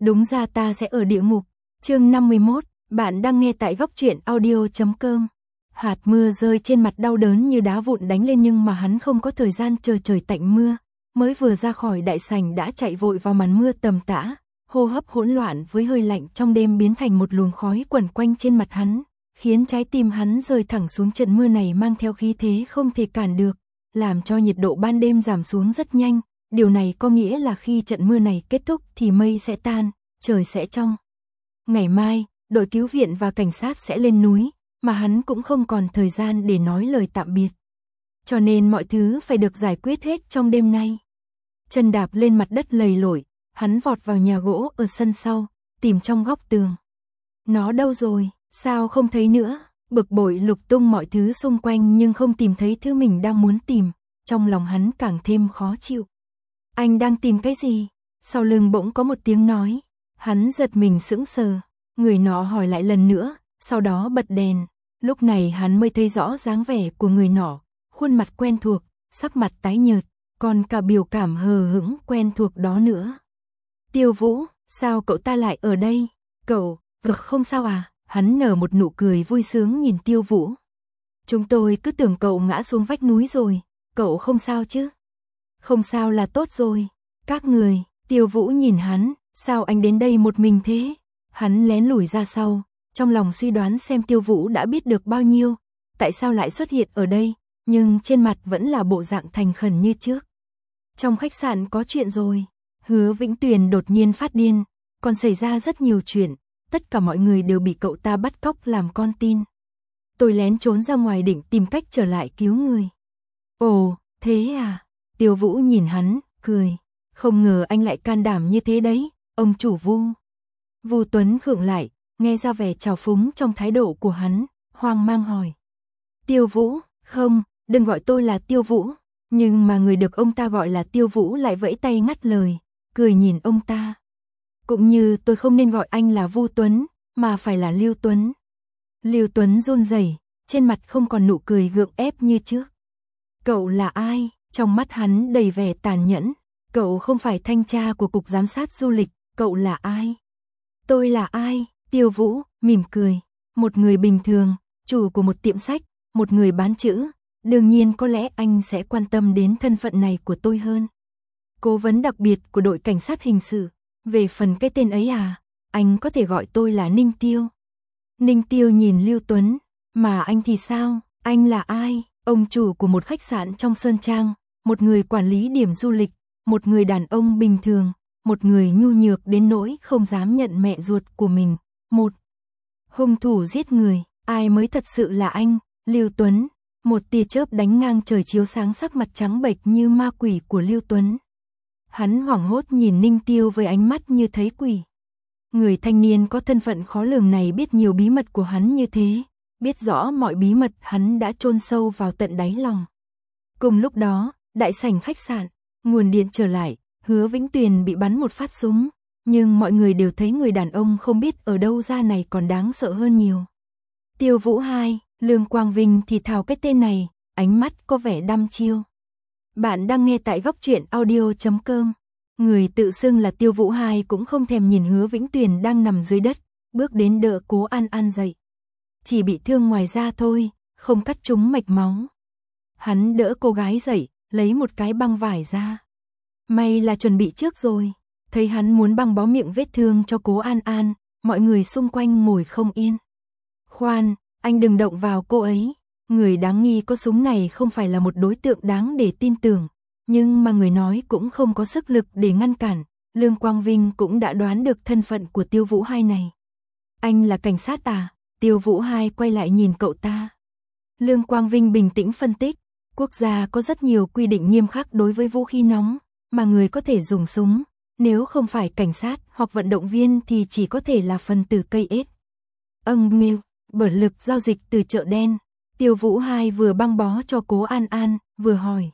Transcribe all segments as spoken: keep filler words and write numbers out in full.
Đúng ra ta sẽ ở địa ngục. Chương năm mươi mốt, bạn đang nghe tại góc truyện audio chấm com. Hạt mưa rơi trên mặt đau đớn như đá vụn đánh lên nhưng mà hắn không có thời gian chờ trời tạnh mưa. Mới vừa ra khỏi đại sảnh đã chạy vội vào màn mưa tầm tã, hô hấp hỗn loạn với hơi lạnh trong đêm biến thành một luồng khói quẩn quanh trên mặt hắn, khiến trái tim hắn rơi thẳng xuống. Trận mưa này mang theo khí thế không thể cản được, làm cho nhiệt độ ban đêm giảm xuống rất nhanh. Điều này có nghĩa là khi trận mưa này kết thúc thì mây sẽ tan, trời sẽ trong. Ngày mai, đội cứu viện và cảnh sát sẽ lên núi, mà hắn cũng không còn thời gian để nói lời tạm biệt. Cho nên mọi thứ phải được giải quyết hết trong đêm nay. Chân đạp lên mặt đất lầy lội, hắn vọt vào nhà gỗ ở sân sau, tìm trong góc tường. Nó đâu rồi, sao không thấy nữa? Bực bội lục tung mọi thứ xung quanh nhưng không tìm thấy thứ mình đang muốn tìm, trong lòng hắn càng thêm khó chịu. Anh đang tìm cái gì? Sau lưng bỗng có một tiếng nói, hắn giật mình sững sờ, người nọ hỏi lại lần nữa, sau đó bật đèn, lúc này hắn mới thấy rõ dáng vẻ của người nọ, khuôn mặt quen thuộc, sắc mặt tái nhợt, còn cả biểu cảm hờ hững quen thuộc đó nữa. Tiêu Vũ, sao cậu ta lại ở đây? Cậu, vực không sao à? Hắn nở một nụ cười vui sướng nhìn Tiêu Vũ. Chúng tôi cứ tưởng cậu ngã xuống vách núi rồi, cậu không sao chứ? Không sao là tốt rồi. Các người, Tiêu Vũ nhìn hắn, sao anh đến đây một mình thế? Hắn lén lùi ra sau, trong lòng suy đoán xem Tiêu Vũ đã biết được bao nhiêu, tại sao lại xuất hiện ở đây, nhưng trên mặt vẫn là bộ dạng thành khẩn như trước. Trong khách sạn có chuyện rồi, Hứa Vĩnh Tuyền đột nhiên phát điên, còn xảy ra rất nhiều chuyện, tất cả mọi người đều bị cậu ta bắt cóc làm con tin. Tôi lén trốn ra ngoài định tìm cách trở lại cứu người. Ồ, thế à? Tiêu Vũ nhìn hắn, cười. Không ngờ anh lại can đảm như thế đấy, ông chủ Vu. Vu Tuấn khựng lại, nghe ra vẻ trào phúng trong thái độ của hắn, hoang mang hỏi. Tiêu Vũ, không, đừng gọi tôi là Tiêu Vũ. Nhưng mà người được ông ta gọi là Tiêu Vũ lại vẫy tay ngắt lời, cười nhìn ông ta. Cũng như tôi không nên gọi anh là Vu Tuấn, mà phải là Lưu Tuấn. Lưu Tuấn run rẩy, trên mặt không còn nụ cười gượng ép như trước. Cậu là ai? Trong mắt hắn đầy vẻ tàn nhẫn. Cậu không phải thanh tra của Cục Giám sát Du lịch, cậu là ai? Tôi là ai? Tiêu Vũ mỉm cười. Một người bình thường, chủ của một tiệm sách, một người bán chữ. Đương nhiên có lẽ anh sẽ quan tâm đến thân phận này của tôi hơn. Cố vấn đặc biệt của đội cảnh sát hình sự. Về phần cái tên ấy à, anh có thể gọi tôi là Ninh Tiêu. Ninh Tiêu nhìn Lưu Tuấn, mà anh thì sao, anh là ai? Ông chủ của một khách sạn trong Sơn Trang, một người quản lý điểm du lịch, một người đàn ông bình thường, một người nhu nhược đến nỗi không dám nhận mẹ ruột của mình, một hung thủ giết người, ai mới thật sự là anh, Lưu Tuấn? Một tia chớp đánh ngang trời chiếu sáng sắc mặt trắng bệch như ma quỷ của Lưu Tuấn. Hắn hoảng hốt nhìn Ninh Tiêu với ánh mắt như thấy quỷ. Người thanh niên có thân phận khó lường này biết nhiều bí mật của hắn như thế, biết rõ mọi bí mật hắn đã chôn sâu vào tận đáy lòng. Cùng lúc đó, đại sảnh khách sạn, nguồn điện trở lại, Hứa Vĩnh Tuyền bị bắn một phát súng, nhưng mọi người đều thấy người đàn ông không biết ở đâu ra này còn đáng sợ hơn nhiều. Tiêu Vũ hai, Lương Quang Vinh thì thào cái tên này, ánh mắt có vẻ đăm chiêu. Bạn đang nghe tại góc truyện audio chấm com. Người tự xưng là Tiêu Vũ hai cũng không thèm nhìn Hứa Vĩnh Tuyền đang nằm dưới đất, bước đến đỡ Cố An An dậy. Chỉ bị thương ngoài da thôi, không cắt trúng mạch máu. Hắn đỡ cô gái dậy, lấy một cái băng vải ra. May là chuẩn bị trước rồi. Thấy hắn muốn băng bó miệng vết thương cho Cố An An, mọi người xung quanh ngồi không yên. Khoan, anh đừng động vào cô ấy. Người đáng nghi có súng này không phải là một đối tượng đáng để tin tưởng, nhưng mà người nói cũng không có sức lực để ngăn cản. Lương Quang Vinh cũng đã đoán được thân phận của Tiêu Vũ hai này. Anh là cảnh sát à? Tiêu Vũ hai quay lại nhìn cậu ta. Lương Quang Vinh bình tĩnh phân tích, quốc gia có rất nhiều quy định nghiêm khắc đối với vũ khí nóng, mà người có thể dùng súng, nếu không phải cảnh sát hoặc vận động viên thì chỉ có thể là phần tử cây ết. Âng nghêu, bởi lực giao dịch từ chợ đen. Tiêu Vũ hai vừa băng bó cho Cố An An, vừa hỏi.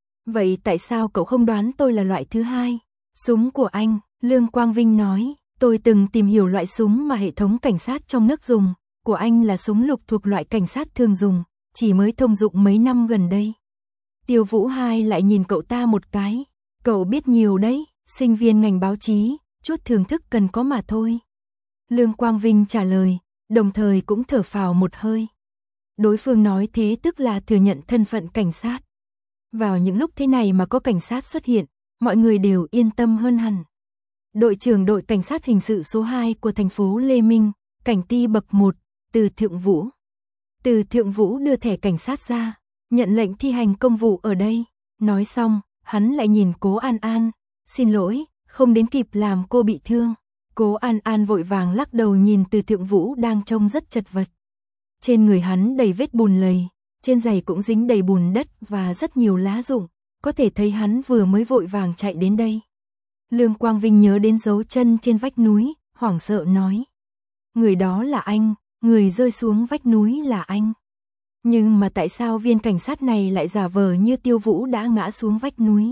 Vậy tại sao cậu không đoán tôi là loại thứ hai? Súng của anh, Lương Quang Vinh nói, tôi từng tìm hiểu loại súng mà hệ thống cảnh sát trong nước dùng, của anh là súng lục thuộc loại cảnh sát thường dùng, chỉ mới thông dụng mấy năm gần đây. Tiêu Vũ hai lại nhìn cậu ta một cái, cậu biết nhiều đấy, sinh viên ngành báo chí, chút thưởng thức cần có mà thôi. Lương Quang Vinh trả lời, đồng thời cũng thở phào một hơi. Đối phương nói thế tức là thừa nhận thân phận cảnh sát. Vào những lúc thế này mà có cảnh sát xuất hiện, mọi người đều yên tâm hơn hẳn. Đội trưởng đội cảnh sát hình sự số hai của thành phố Lê Minh, cảnh ty bậc một, Từ Thượng Vũ. Từ Thượng Vũ đưa thẻ cảnh sát ra, nhận lệnh thi hành công vụ ở đây. Nói xong, hắn lại nhìn Cố An An, xin lỗi, không đến kịp làm cô bị thương. Cố An An vội vàng lắc đầu nhìn Từ Thượng Vũ đang trông rất chật vật. Trên người hắn đầy vết bùn lầy, trên giày cũng dính đầy bùn đất và rất nhiều lá rụng, có thể thấy hắn vừa mới vội vàng chạy đến đây. Lương Quang Vinh nhớ đến dấu chân trên vách núi, hoảng sợ nói. Người đó là anh, người rơi xuống vách núi là anh. Nhưng mà tại sao viên cảnh sát này lại giả vờ như Tiêu Vũ đã ngã xuống vách núi?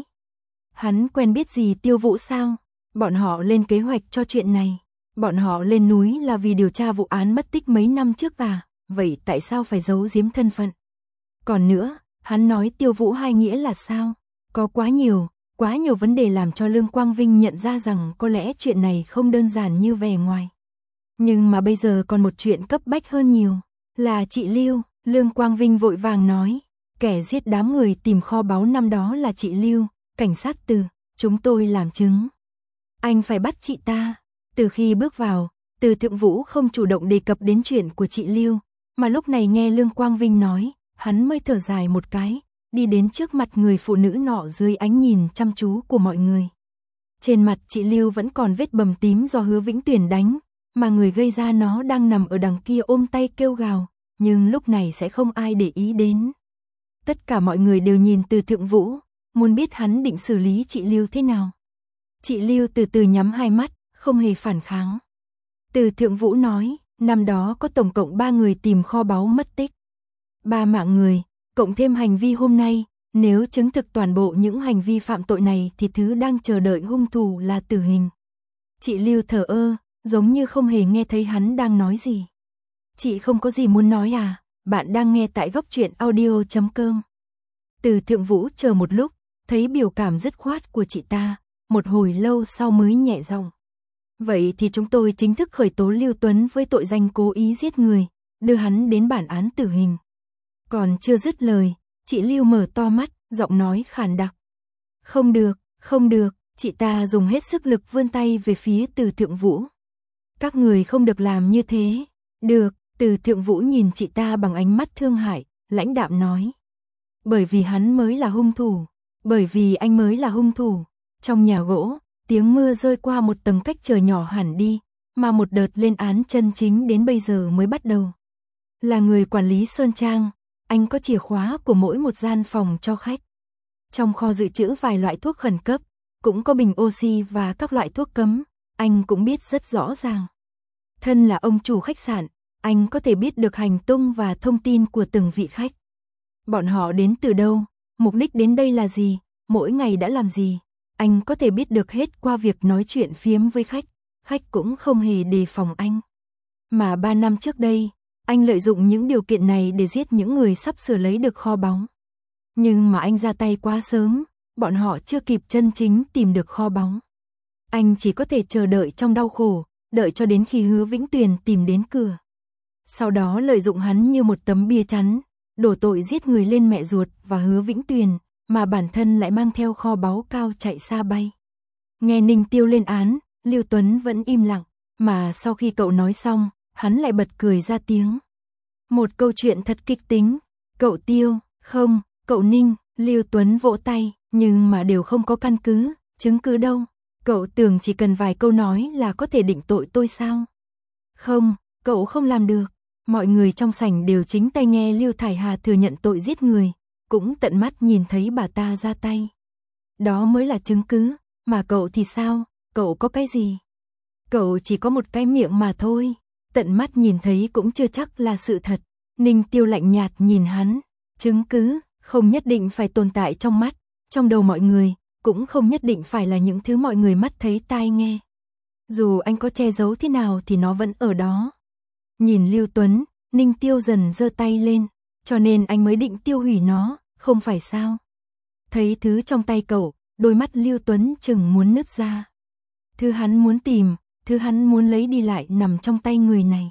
Hắn quen biết gì Tiêu Vũ sao? Bọn họ lên kế hoạch cho chuyện này. Bọn họ lên núi là vì điều tra vụ án mất tích mấy năm trước à? Vậy tại sao phải giấu giếm thân phận? Còn nữa, hắn nói Tiêu Vũ hai nghĩa là sao? Có quá nhiều, quá nhiều vấn đề làm cho Lương Quang Vinh nhận ra rằng có lẽ chuyện này không đơn giản như vẻ ngoài. Nhưng mà bây giờ còn một chuyện cấp bách hơn nhiều, là chị Lưu. Lương Quang Vinh vội vàng nói, kẻ giết đám người tìm kho báu năm đó là chị Lưu, cảnh sát Từ, chúng tôi làm chứng. Anh phải bắt chị ta. Từ khi bước vào, Từ Thượng Vũ không chủ động đề cập đến chuyện của chị Lưu, mà lúc này nghe Lương Quang Vinh nói, hắn mới thở dài một cái, đi đến trước mặt người phụ nữ nọ dưới ánh nhìn chăm chú của mọi người. Trên mặt chị Lưu vẫn còn vết bầm tím do Hứa Vĩnh Tuyển đánh, mà người gây ra nó đang nằm ở đằng kia ôm tay kêu gào, nhưng lúc này sẽ không ai để ý đến. Tất cả mọi người đều nhìn Từ Thượng Vũ, muốn biết hắn định xử lý chị Lưu thế nào. Chị Lưu từ từ nhắm hai mắt, không hề phản kháng. Từ Thượng Vũ nói, năm đó có tổng cộng ba người tìm kho báu mất tích. Ba mạng người, cộng thêm hành vi hôm nay, nếu chứng thực toàn bộ những hành vi phạm tội này thì thứ đang chờ đợi hung thủ là tử hình. Chị Lưu thờ ơ, giống như không hề nghe thấy hắn đang nói gì. Chị không có gì muốn nói à? Bạn đang nghe tại góc truyện audio chấm com. Từ Thượng Vũ chờ một lúc, thấy biểu cảm dứt khoát của chị ta, một hồi lâu sau mới nhẹ giọng. Vậy thì chúng tôi chính thức khởi tố Lưu Tuấn với tội danh cố ý giết người, đưa hắn đến bản án tử hình. Còn chưa dứt lời, chị Lưu mở to mắt, giọng nói khàn đặc. Không được, không được, chị ta dùng hết sức lực vươn tay về phía Từ Thượng Vũ. Các người không được làm như thế. Được, Từ Thượng Vũ nhìn chị ta bằng ánh mắt thương hại, lãnh đạm nói. Bởi vì hắn mới là hung thủ, bởi vì anh mới là hung thủ. Trong nhà gỗ, tiếng mưa rơi qua một tầng cách trời nhỏ hẳn đi, mà một đợt lên án chân chính đến bây giờ mới bắt đầu. Là người quản lý Sơn Trang, anh có chìa khóa của mỗi một gian phòng cho khách. Trong kho dự trữ vài loại thuốc khẩn cấp, cũng có bình oxy và các loại thuốc cấm, anh cũng biết rất rõ ràng. Thân là ông chủ khách sạn, anh có thể biết được hành tung và thông tin của từng vị khách. Bọn họ đến từ đâu, mục đích đến đây là gì, mỗi ngày đã làm gì, anh có thể biết được hết qua việc nói chuyện phiếm với khách, khách cũng không hề đề phòng anh. Mà ba năm trước đây, anh lợi dụng những điều kiện này để giết những người sắp sửa lấy được kho báu. Nhưng mà anh ra tay quá sớm, bọn họ chưa kịp chân chính tìm được kho báu. Anh chỉ có thể chờ đợi trong đau khổ, đợi cho đến khi Hứa Vĩnh Tuyền tìm đến cửa. Sau đó lợi dụng hắn như một tấm bia chắn, đổ tội giết người lên mẹ ruột và Hứa Vĩnh Tuyền, mà bản thân lại mang theo kho báu cao chạy xa bay. Nghe Ninh Tiêu lên án, Lưu Tuấn vẫn im lặng, mà sau khi cậu nói xong, hắn lại bật cười ra tiếng. Một câu chuyện thật kịch tính, cậu Tiêu, không, cậu Ninh, Lưu Tuấn vỗ tay, nhưng mà đều không có căn cứ, chứng cứ đâu. Cậu tưởng chỉ cần vài câu nói là có thể định tội tôi sao? Không, cậu không làm được. Mọi người trong sảnh đều chính tay nghe Lưu Thải Hà thừa nhận tội giết người, cũng tận mắt nhìn thấy bà ta ra tay. Đó mới là chứng cứ, mà cậu thì sao, cậu có cái gì? Cậu chỉ có một cái miệng mà thôi, tận mắt nhìn thấy cũng chưa chắc là sự thật. Ninh Tiêu lạnh nhạt nhìn hắn, chứng cứ không nhất định phải tồn tại trong mắt, trong đầu mọi người, cũng không nhất định phải là những thứ mọi người mắt thấy tai nghe. Dù anh có che giấu thế nào thì nó vẫn ở đó. Nhìn Lưu Tuấn, Ninh Tiêu dần giơ tay lên, cho nên anh mới định tiêu hủy nó, không phải sao? Thấy thứ trong tay cậu, đôi mắt Lưu Tuấn chừng muốn nứt ra. Thứ hắn muốn tìm, thứ hắn muốn lấy đi lại nằm trong tay người này.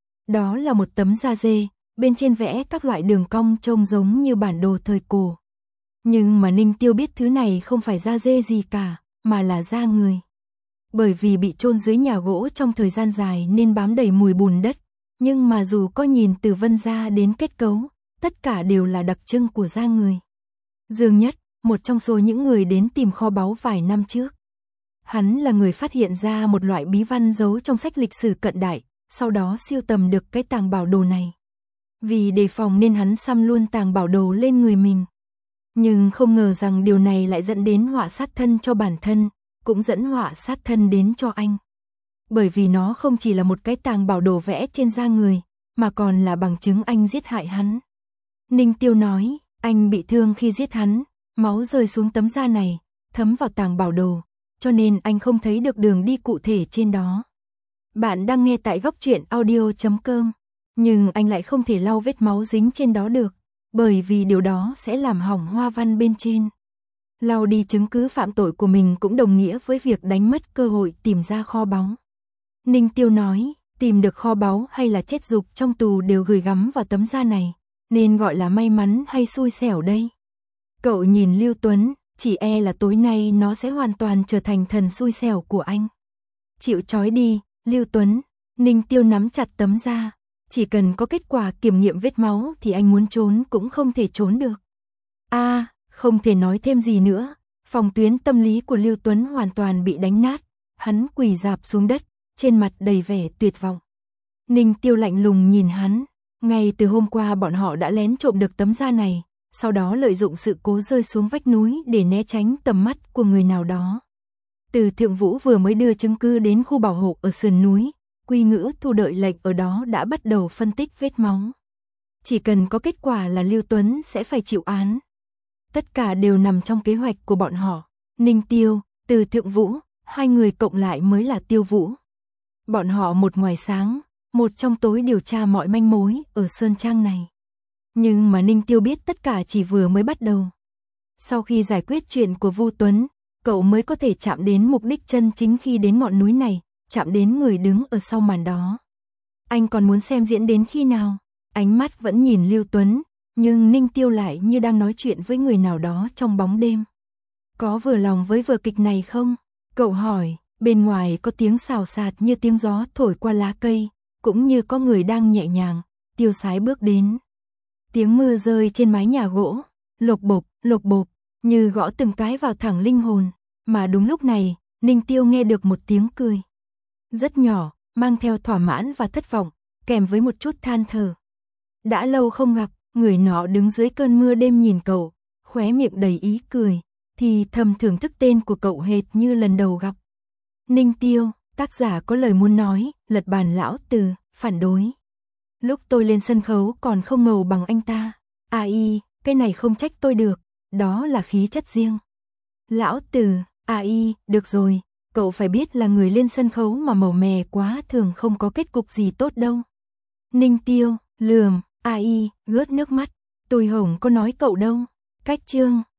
Đó là một tấm da dê, bên trên vẽ các loại đường cong trông giống như bản đồ thời cổ. Nhưng mà Ninh Tiêu biết thứ này không phải da dê gì cả, mà là da người. Bởi vì bị chôn dưới nhà gỗ trong thời gian dài nên bám đầy mùi bùn đất, nhưng mà dù có nhìn từ vân da đến kết cấu, tất cả đều là đặc trưng của da người. Dương Nhất, một trong số những người đến tìm kho báu vài năm trước. Hắn là người phát hiện ra một loại bí văn giấu trong sách lịch sử cận đại, sau đó siêu tầm được cái tàng bảo đồ này. Vì đề phòng nên hắn xăm luôn tàng bảo đồ lên người mình. Nhưng không ngờ rằng điều này lại dẫn đến họa sát thân cho bản thân, cũng dẫn họa sát thân đến cho anh. Bởi vì nó không chỉ là một cái tàng bảo đồ vẽ trên da người, mà còn là bằng chứng anh giết hại hắn. Ninh Tiêu nói, anh bị thương khi giết hắn, máu rơi xuống tấm da này, thấm vào tàng bảo đồ, cho nên anh không thấy được đường đi cụ thể trên đó. Bạn đang nghe tại góc truyện audio chấm com, nhưng anh lại không thể lau vết máu dính trên đó được, bởi vì điều đó sẽ làm hỏng hoa văn bên trên. Lau đi chứng cứ phạm tội của mình cũng đồng nghĩa với việc đánh mất cơ hội tìm ra kho báu. Ninh Tiêu nói, tìm được kho báu hay là chết dục trong tù đều gửi gắm vào tấm da này, nên gọi là may mắn hay xui xẻo đây. Cậu nhìn Lưu Tuấn, chỉ e là tối nay nó sẽ hoàn toàn trở thành thần xui xẻo của anh. Chịu trói đi, Lưu Tuấn. Ninh Tiêu nắm chặt tấm da, chỉ cần có kết quả kiểm nghiệm vết máu thì anh muốn trốn cũng không thể trốn được. A, à, không thể nói thêm gì nữa, phòng tuyến tâm lý của Lưu Tuấn hoàn toàn bị đánh nát, hắn quỳ rạp xuống đất, trên mặt đầy vẻ tuyệt vọng. Ninh Tiêu lạnh lùng nhìn hắn, ngay từ hôm qua bọn họ đã lén trộm được tấm da này, sau đó lợi dụng sự cố rơi xuống vách núi để né tránh tầm mắt của người nào đó. Từ Thượng Vũ vừa mới đưa chứng cứ đến khu bảo hộ ở sườn núi, Quy Ngữ thu đợi lệnh ở đó đã bắt đầu phân tích vết máu. Chỉ cần có kết quả là Lưu Tuấn sẽ phải chịu án. Tất cả đều nằm trong kế hoạch của bọn họ. Ninh Tiêu, Từ Thượng Vũ, hai người cộng lại mới là Tiêu Vũ. Bọn họ một ngoài sáng, một trong tối điều tra mọi manh mối ở Sơn Trang này. Nhưng mà Ninh Tiêu biết tất cả chỉ vừa mới bắt đầu. Sau khi giải quyết chuyện của Vu Tuấn, cậu mới có thể chạm đến mục đích chân chính khi đến ngọn núi này, chạm đến người đứng ở sau màn đó. Anh còn muốn xem diễn đến khi nào? Ánh mắt vẫn nhìn Lưu Tuấn, nhưng Ninh Tiêu lại như đang nói chuyện với người nào đó trong bóng đêm. Có vừa lòng với vở kịch này không? Cậu hỏi, bên ngoài có tiếng xào xạc như tiếng gió thổi qua lá cây, cũng như có người đang nhẹ nhàng, tiêu sái bước đến. Tiếng mưa rơi trên mái nhà gỗ, lộp bộp, lộp bộp, như gõ từng cái vào thẳng linh hồn, mà đúng lúc này, Ninh Tiêu nghe được một tiếng cười. Rất nhỏ, mang theo thỏa mãn và thất vọng, kèm với một chút than thở. Đã lâu không gặp, người nọ đứng dưới cơn mưa đêm nhìn cậu, khóe miệng đầy ý cười, thì thầm thưởng thức tên của cậu hệt như lần đầu gặp. Ninh Tiêu, tác giả có lời muốn nói, lật bàn lão Từ, phản đối. Lúc tôi lên sân khấu còn không ngầu bằng anh ta. Ai, cái này không trách tôi được, đó là khí chất riêng. Lão Từ, ai, được rồi, cậu phải biết là người lên sân khấu mà màu mè quá thường không có kết cục gì tốt đâu. Ninh Tiêu, lườm, ai, gớt nước mắt, tôi hổng có nói cậu đâu. Cách chương